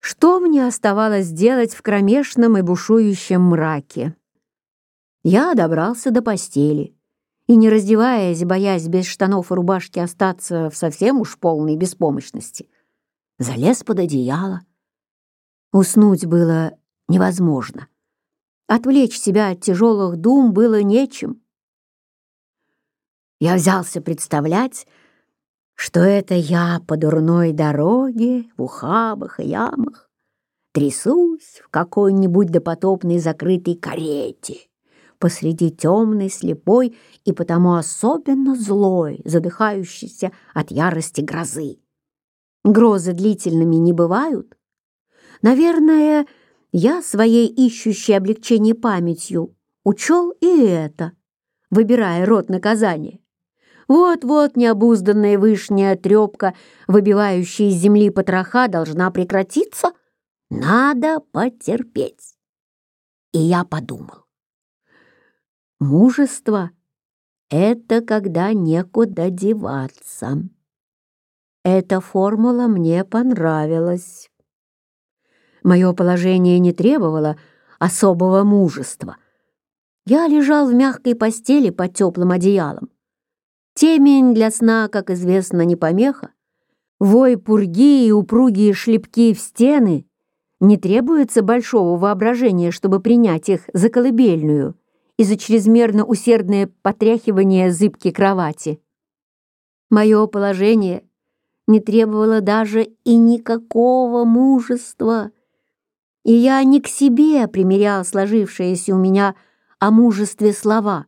Что мне оставалось делать в кромешном и бушующем мраке? Я добрался до постели и, не раздеваясь, боясь без штанов и рубашки остаться в совсем уж полной беспомощности, залез под одеяло. Уснуть было невозможно. Отвлечь себя от тяжелых дум было нечем. Я взялся представлять, что это я по дурной дороге, в ухабах и ямах, трясусь в какой-нибудь допотопной закрытой карете посреди темной, слепой и потому особенно злой, задыхающейся от ярости грозы. Грозы длительными не бывают. Наверное, я своей ищущей облегчение памятью учел и это, выбирая род наказания. Вот-вот необузданная вышняя трепка, выбивающая из земли потроха, должна прекратиться. Надо потерпеть. И я подумал. Мужество — это когда некуда деваться. Эта формула мне понравилась. Мое положение не требовало особого мужества. Я лежал в мягкой постели под теплым одеялом. Темень для сна, как известно, не помеха. Вой пурги и упругие шлепки в стены не требуется большого воображения, чтобы принять их за колыбельную и за чрезмерно усердное потряхивание зыбки кровати. Мое положение не требовало даже и никакого мужества, и я не к себе примерял сложившиеся у меня о мужестве слова.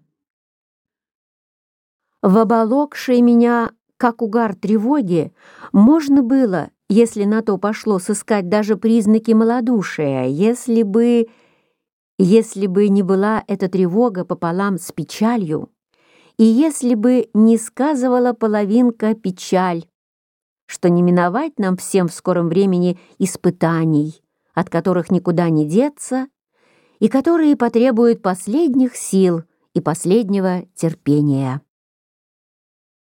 В оболокшей меня, как угар тревоги, можно было, если на то пошло, сыскать даже признаки малодушия, если бы не была эта тревога пополам с печалью, и если бы не сказывала половинка печаль, что не миновать нам всем в скором времени испытаний, от которых никуда не деться, и которые потребуют последних сил и последнего терпения.